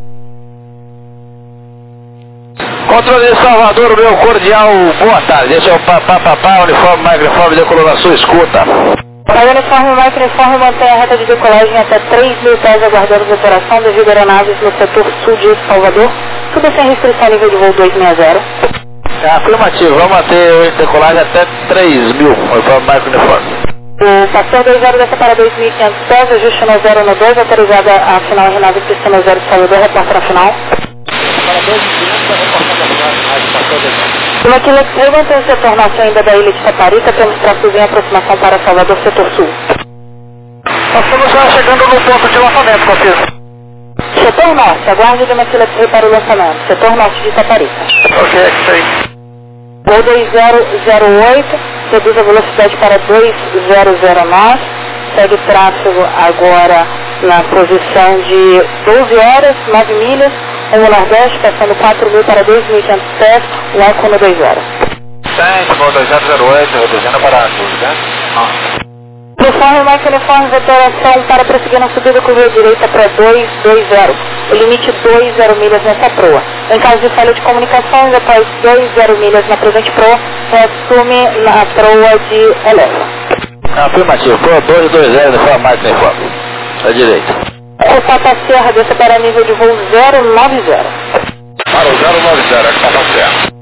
S1: Controle de Salvador, meu cordial, boa tarde. Esse é o papapá, uniforme, microforme, decolou na sua escuta.
S3: Para o uniforme microforme mantém a reta de decolagem até 3.000 pés aguardando a operação devido a aeronaves no setor sul de Salvador, tudo sem restrição nível de voo 260.
S5: Afirmativo, vamos manter decolagem até 3.000, conforme Mike Uniforme.
S3: O pastor 20 dessa para 2.500 pés, ajuste no 012, autorizada a final Renave pista no 0 de Salvador, reporta na final.
S5: Para 2.500, reportando a final, pastor 20.
S3: No Aquila Extremo, mantém o setor norte ainda da ilha de Taparica, temos tráfego em aproximação para Salvador, setor sul.
S5: Nós estamos já chegando no ponto de lançamento, Francisco.
S3: Setor norte, aguarde de Aquila Extremo para o lançamento, setor norte de Taparica.
S5: Ok, é isso aí.
S3: Voo 2008, reduz a velocidade para 2009, segue tráfego agora na posição de 12 horas, 9 milhas, rumo nordeste, passando 4.000 para 2.500 pés, o álcool no 2 horas.
S2: Tente, voo 2008, reduzindo para 200.
S3: Uniforme, Mike Uniforme, operação para prosseguir na subida com via direita para 220. O limite 20 milhas nessa proa. Em caso de falha de comunicações, após 20 milhas na presente proa, reassume na proa de Eleva.
S5: Afirmativo, proa 220, uniforme Mike Uniforme. À direita.
S3: O Papa Serra desce para nível de voo 090.
S1: Para o 090, é Papa Serra.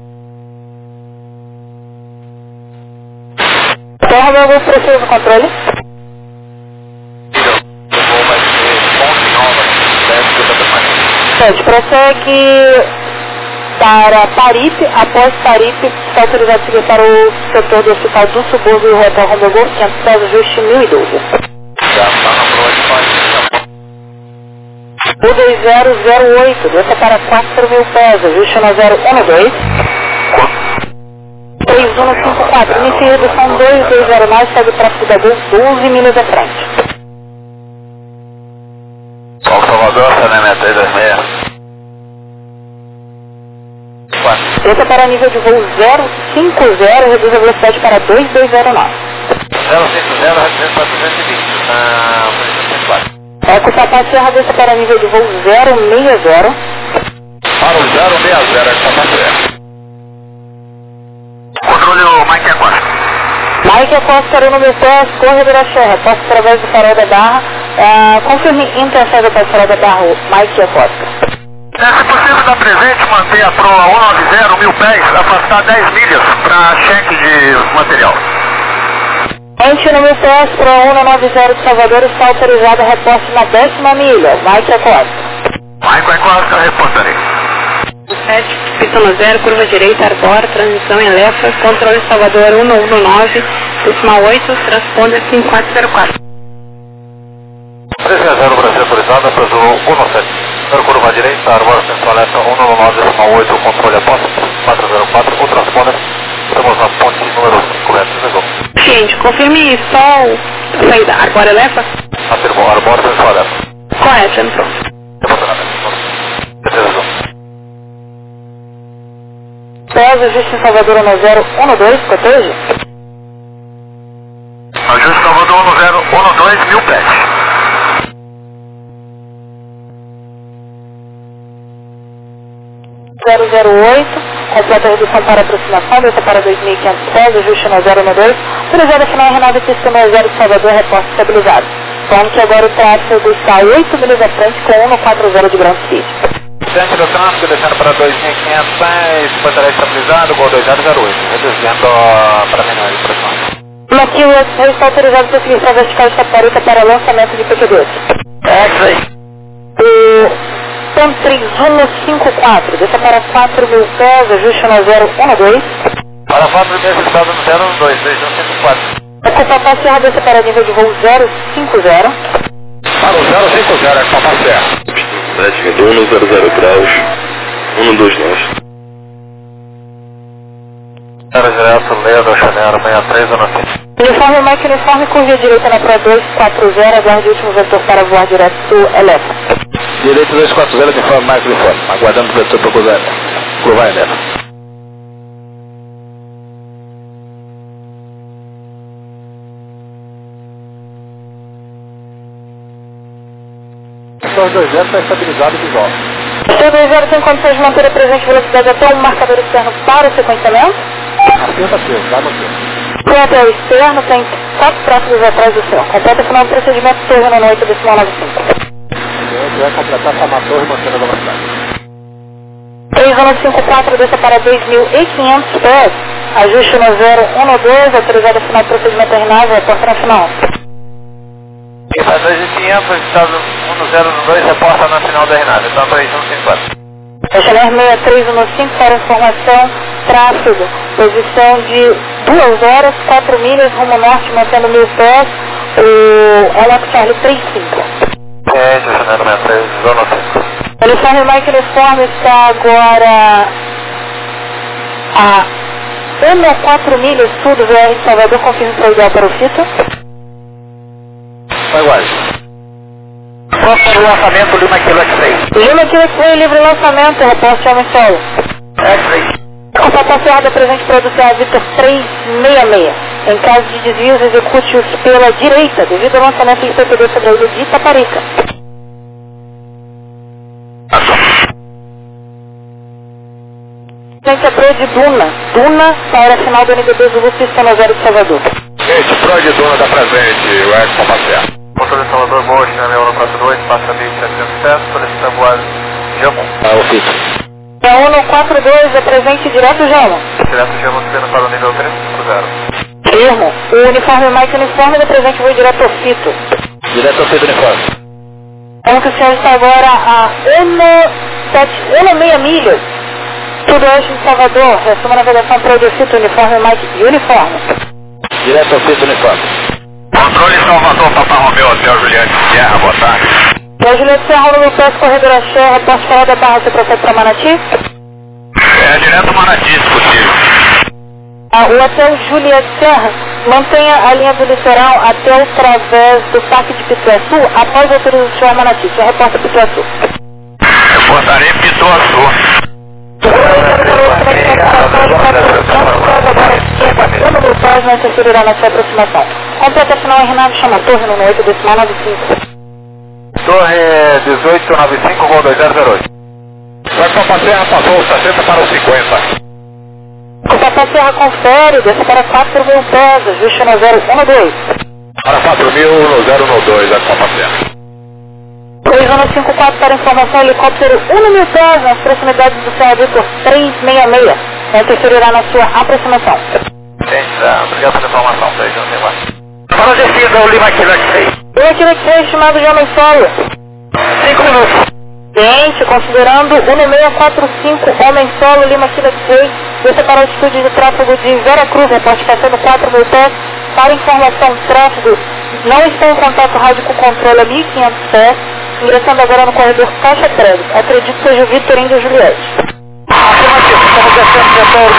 S3: Terra, meu voo, preciso controle. Sete, prossegue para Paripe, após Paripe, está autorizado a seguir para o setor do Hospital do Subúrbio, Hotel Romeu, 500 pés, ajuste 1012.
S2: Já está na proa de Paripe.
S3: O 2008, desça para 4.000 pés, ajuste na 012. 3154, inicia redução 209, segue tráfego da Gol 12 milhas à frente.
S1: Sol Salvador, CNM 326.
S3: Desça para nível de voo 050, reduz a velocidade para 2209.
S2: 050, reduzindo para 220, na posição 34.
S3: Eco Papa Serra, desça para nível de voo 060.
S1: Para o 060, é Papa Serra. Controle o Mike Acosta.
S3: Mike Acosta, o número 10, Corredor Serra, passa através do farol da Barra. Confirme intenção do farol da Barra, Mike Acosta.
S1: Se possível, da presente, manter a proa 190, 1000 pés, afastar 10 milhas para cheque de material.
S3: Ente número 10, Pro 190 de Salvador, está autorizado a reporte na 10ª milha, Mike Acosta.
S1: Mike Acosta, reportarei.
S3: 7, pista no 0, curva direita, arbora, transição em Lefa, controle Salvador 119, decimal 8, transponder 5404.
S1: 360 Brasil autorizada, Brasil 17. Curva direita, arbora, transição Lefa 119, decimal 8, controle apóstolo 404, o transponder, estamos na ponte número 5, correto, resolve.
S3: Gente, confirme só a saída, arbora Lefa?
S1: Afirmou, arbora, transição Lefa.
S3: Correto, já me pronto. Pés, ajuste em Salvador no 012, proteja?
S1: Ajuste Salvador no 012, 1000 pés.
S3: Completa a redução para aproximação, desça para 2.500 pés, ajuste no 012. Autorizada final, Renave pista no 0 de Salvador, reposto estabilizado. Falando que agora o tráfego está 8 milhas à frente com 140 de Grand Speed.
S2: Centro do trânsito, descendo para 2.500 pés, portaria estabilizado, gol 2008, reduzindo para menor pressão.
S3: Aqui o S3 está autorizado para seguir a vertical de Taparica para lançamento de PQ2.
S5: É isso aí.
S3: O Tom 3154, desça para 4.000 pés, ajuste no 012.
S2: Para 4 meses, estado no 02, 3154.
S3: Aqui o Papa Serra desça para nível de voo 050.
S1: Para o 050, é Papa Serra.
S4: 100 graus, 129.
S1: Era direto, Leandro, Chanero, 63, ano 5.
S3: Uniforme Mike Uniforme, curva direita na Pro 240, aguarde o último vetor para voar direto do Elefa.
S5: Direito 240, uniforme Mike Uniforme. Aguardando o vetor para curvar Elefa. Setor 200 está estabilizado de volta.
S3: Setor 200 tem condições de manter a presente velocidade até um marcador externo para o sequenciamento?
S5: Afirmativo, vai manter.
S3: Pronto, é o externo, tem 4 tráfegos atrás do senhor. Completa o final do procedimento, terreno no 8 decimal 95.
S5: O senhor vai completar essa torre mantendo a velocidade.
S3: 3154 desça para 2.500 pés. Ajuste no 012, autorizado final do procedimento RNAV, reporta na final.
S2: Para 2.500, estado 1012, reporta na final da RNAV, então 3154.
S3: Chanel 6315 para informação, tráfego, posição de 2 horas, 4 milhas, rumo norte, mantendo 1.000 pés, o Alex Charlie 35.
S2: Chanel 63, zona 5.
S3: Uniforme Mike Uniforme está agora a 1,4 milhas sul do VR de Salvador, confirma para o ideal para o fito.
S2: Vai igual. Próximo lançamento, Lima Kilo X3.
S3: Lima Kilo X3, livre lançamento, reposto de homem solo.
S2: X3.
S3: Com papai Serra, presente produção a Victor 366. Em caso de desvios, execute-os pela direita, devido ao lançamento em PPD sobre a ilha de Itaparica. Pro de Duna, para a final do NDB Zulu, pista no 0 de Salvador.
S1: Gente, Pro de Duna dá presente, o Eco com passear.
S2: Controle de Salvador, boa, Chanel 142, passa 1.700, solicita voado Jamon.
S1: O fito.
S3: É 142, é presente direto Jamon.
S2: Direto Jamon, subindo para o nível 350.
S3: Termo, o uniforme mais uniforme do presente voo direto ao fito.
S1: Direto ao fito uniforme.
S3: Então que o senhor está agora a 1,6 milhas. Sudoeste de Salvador, resumo a navegação para o fito uniforme Mike uniforme.
S1: Direto ao fito uniforme.
S2: Controle Salvador, Papa Romeu, Hotel Juliette Sierra, boa tarde.
S3: Hotel Juliette Sierra, no Pés Corredor Axé, reporte fora da Barra, você procede para Manati?
S2: Direto Manati, se possível.
S3: O Hotel Juliette Sierra mantenha a linha do litoral até o través do Parque de Pituaçu, após a autorização a Manati. Você reporta Pituaçu.
S2: Reportarei Pituaçu.
S3: Não interferirá na sua aproximação. Completa final RNAV, chama Torre no 8 decimal 95.
S1: Torre 1895, voo 2008. Vai com a Serra, passou 60 para os 50.
S3: O Papai Serra confere, desce para 4.000 pés, ajuste no 012.
S1: Para 4.000 no 012, a Copa Serra.
S3: 3154 para informação, helicóptero 1.000 pés nas proximidades do Céu Victor 366. Não interferirá na sua aproximação.
S2: Obrigado pela informação, 314. Para a descida, o Lima Kilo X3.
S3: Lima Kilo X3, estimado de homem solo.
S2: 5 minutos.
S3: Gente, considerando 1645, homem solo, Lima Kilo X3, desce para a altitude de tráfego de Vera Cruz, reporte passando 4.000 pés. Para informação, tráfego não está em contato rádio com controle a 1.500 pés, ingressando agora no corredor Caixa Prédio. Acredito que seja o Victor Índio Juliette.
S2: Afirmativo, estamos descendo o setor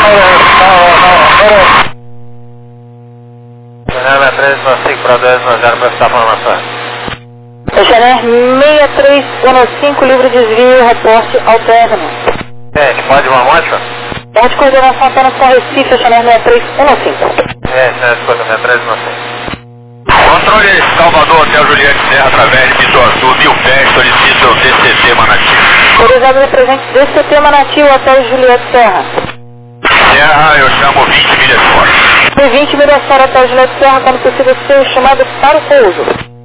S2: norte. Janela 395 para 1090 para esta formação.
S3: Chanel 6315, livre desvio, reporte ao término.
S2: Gente, pode uma moça?
S3: Pode coordenação apenas com Recife, Chanel 6315.
S2: Chanel 6315. Controle Salvador, Hotel Juliette Serra, através de Pituaçu, 1000 pés, solicita o DCT Manati.
S3: Autorizado de presente DCT Manati, o Hotel Juliette Serra.
S2: Serra, eu chamo 20 milhas fora.
S3: De 20 milhas fora, Hotel Juliette Serra, quando possível ser chamado para o pouso.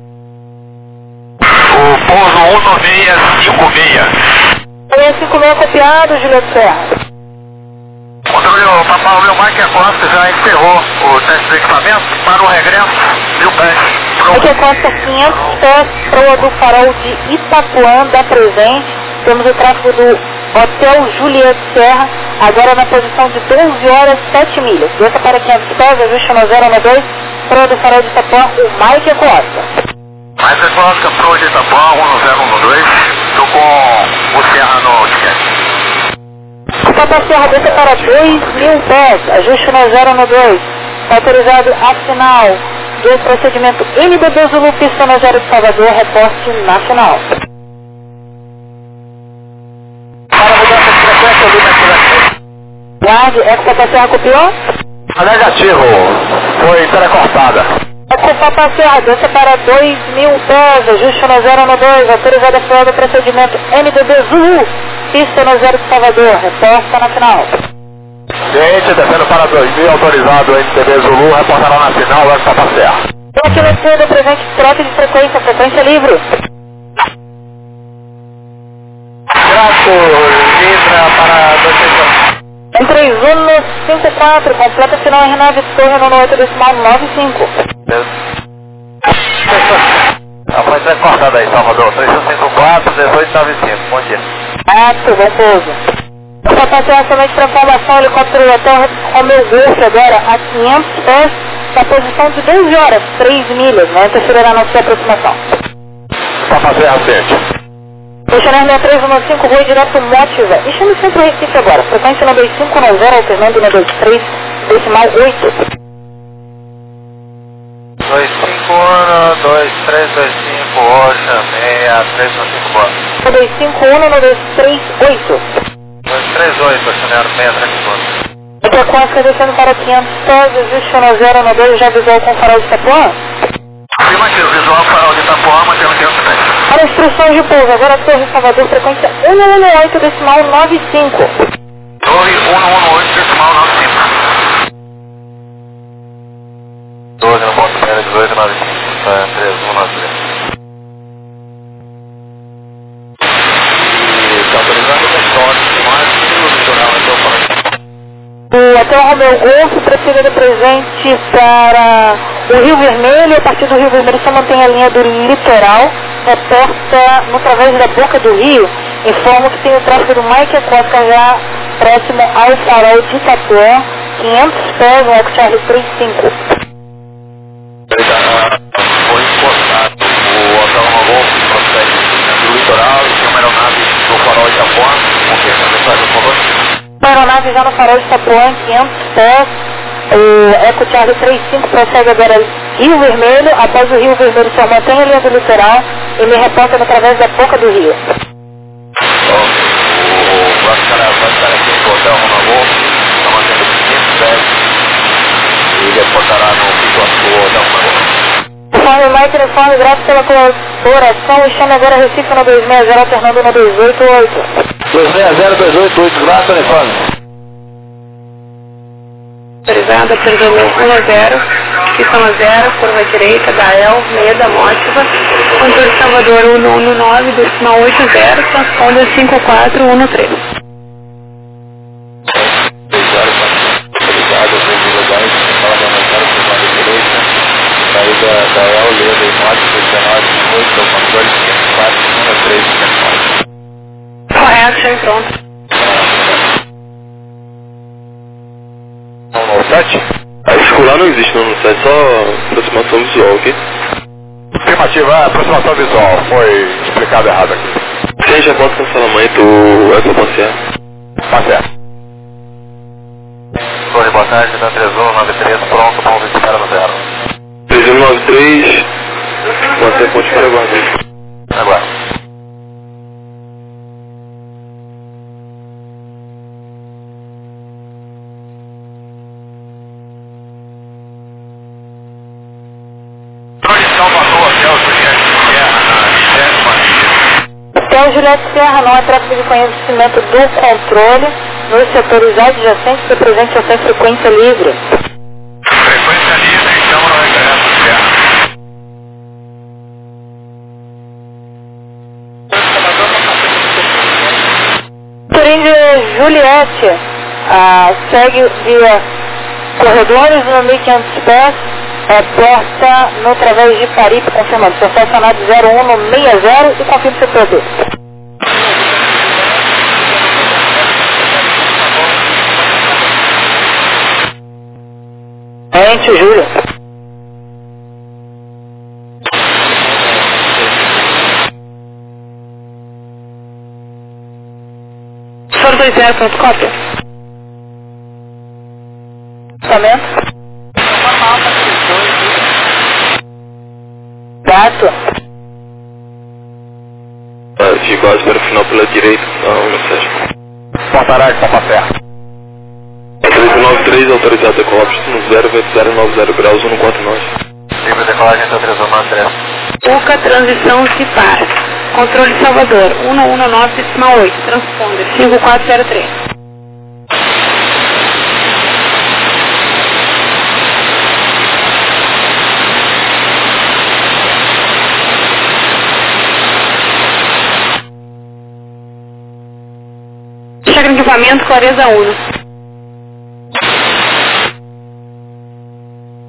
S2: O pouso 1656.
S3: 1656 copiado, Juliette Serra.
S2: Controle, o Papai Romeu Mike Acosta já encerrou o teste do equipamento para o regresso 1000 pés.
S3: Aqui Acosta 500 pés, proa do farol de Itapuã, da presente. Temos o tráfego do Hotel Juliette Serra, agora na posição de 12 horas 7 milhas. Desça para 500 pés, ajuste no 012, proa do farol de Itapuã, o Mike Acosta.
S2: Mike Acosta, proa de Itapuã, 1012, estou com o Serra no ticket.
S3: O Papai Serra desce para 2.000 pés, ajuste no 012. Autorizado a final do procedimento NDB Zulu, pista no 0 de Salvador, reporte nacional.
S2: Para mudança de frequência, Lima Kilo.
S3: Guarde, é que o Papai Serra copiou?
S1: Negativo, foi telecortada.
S3: É que o Papai Serra desce para 2.000 pés, ajuste no 012. Autorizado a final do procedimento NDB Zulu, pista no 0 de Salvador, reporta nacional.
S1: Gente, descendo para 2000, autorizado o NTB Zulu, reportará na final, vai para passear.
S3: Tem aqui no esquerdo, presente, troca de frequência livre.
S2: Trato Libra
S3: 354, completa final R9 Torre no 8 decimal 95.
S2: A fonte é cortada aí, Salvador. 354, 1895. Bom dia.
S3: Bom pouso. Eu vou passar somente para informação, helicóptero até Romeu Golf agora a 500 pés, na posição de 12 horas, 3 milhas, vai interferir na nossa aproximação.
S1: Para fazer a frente.
S3: Questionário 6315, rua direto Mótiva. E chame sempre o Recife agora. Frequência no 2590, alternando no 23, decimal 8.
S2: 251, 2325, Rocha, 6315, boa.
S3: No 251, no 238.
S2: 238, questionário 6315.
S3: Aqui a Costa descendo para 500 pés, ajuste no 0 no 2, já visual com farol de Itapuã.
S2: Afirmativo, visual farol de Itapuã, mantendo 500 pés.
S3: Para instruções de pouso, agora Torre Salvador, frequência 118, decimal 95.
S2: Torre 118, decimal 95. 12 no ponto primeiro, 18, 95. 3193. E está autorizando o estoque, mais o litoral, então falando.
S3: O Hotel Romeu Golf precisa de presente para o Rio Vermelho. A partir do Rio Vermelho só mantém a linha do litoral, reporta no través da boca do rio. Informo que tem o tráfego do Mike Acosta já próximo ao farol de Itapuã, 500 pés, no Eco Charlie 35.
S2: Foi encostado o Hotel Romeu Golf, prossegue do litoral e tem uma aeronave do farol de Itapuã. Ok, essa mensagem, por favor.
S3: A aeronave já no farol de Itapuã, 500 pés, o Eco Charlie 35 prossegue agora Rio Vermelho. Após o Rio Vermelho só mantém a linha do litoral, ele reporta através da boca do rio.
S2: O Vascar aqui do Hotel Romeu Golf, está mantendo 500 pés e reportará no pico do Hotel Romeu Golf.
S3: Conforme mais telefone, graças pela colaboração, chame agora Recife no 260, alternando no 288.
S1: 260-288, graças, telefone.
S3: Autorizada pelo 10, pista 0, curva direita, Gael, meia da Mótiva, controle Salvador 119, decimal 80, transponder 5413.
S2: Autorizada, 2 legais, fala da Montara, curva direita, saída Gael, Leda e Mótiva, 19, 8, controle 5413,
S3: Correto, chame pronto.
S1: 7?
S4: A escolar não existe no site, só aproximação visual, ok?
S1: Afirmativa, aproximação visual. Foi explicado errado aqui.
S4: Sim, já pode cancelamento, essa passear.
S1: Tá certo.
S2: Torre, boa tarde, da 3193, pronto, vamos verificar no 0.
S4: 3193, pode ser ponte para guarda.
S2: Agora.
S3: Hotel Juliette Serra, não é tráfego de conhecimento do controle, nos setores adjacentes do presente até frequência livre.
S2: Frequência livre, então no regresso, Serra.
S3: Turim de Juliette, segue via corredores no 1500 pés, porta no através de Paripe, confirmando. São estacionados 01 no 60 e confirma o setor B. Gente, Júlia. For 20, ponto cópia. Orçamento. Gato.
S4: De quase para o final pela direita, não, mensagem.
S1: Portará que está para perto.
S4: 393, autorizado decolagem no 0,090 graus, 149.
S2: Livre decolagem, então 393.
S3: UCA, transição CIPAR. Controle Salvador, 119, decimal 8, transponder 5403. Checa de equipamento, clareza 1.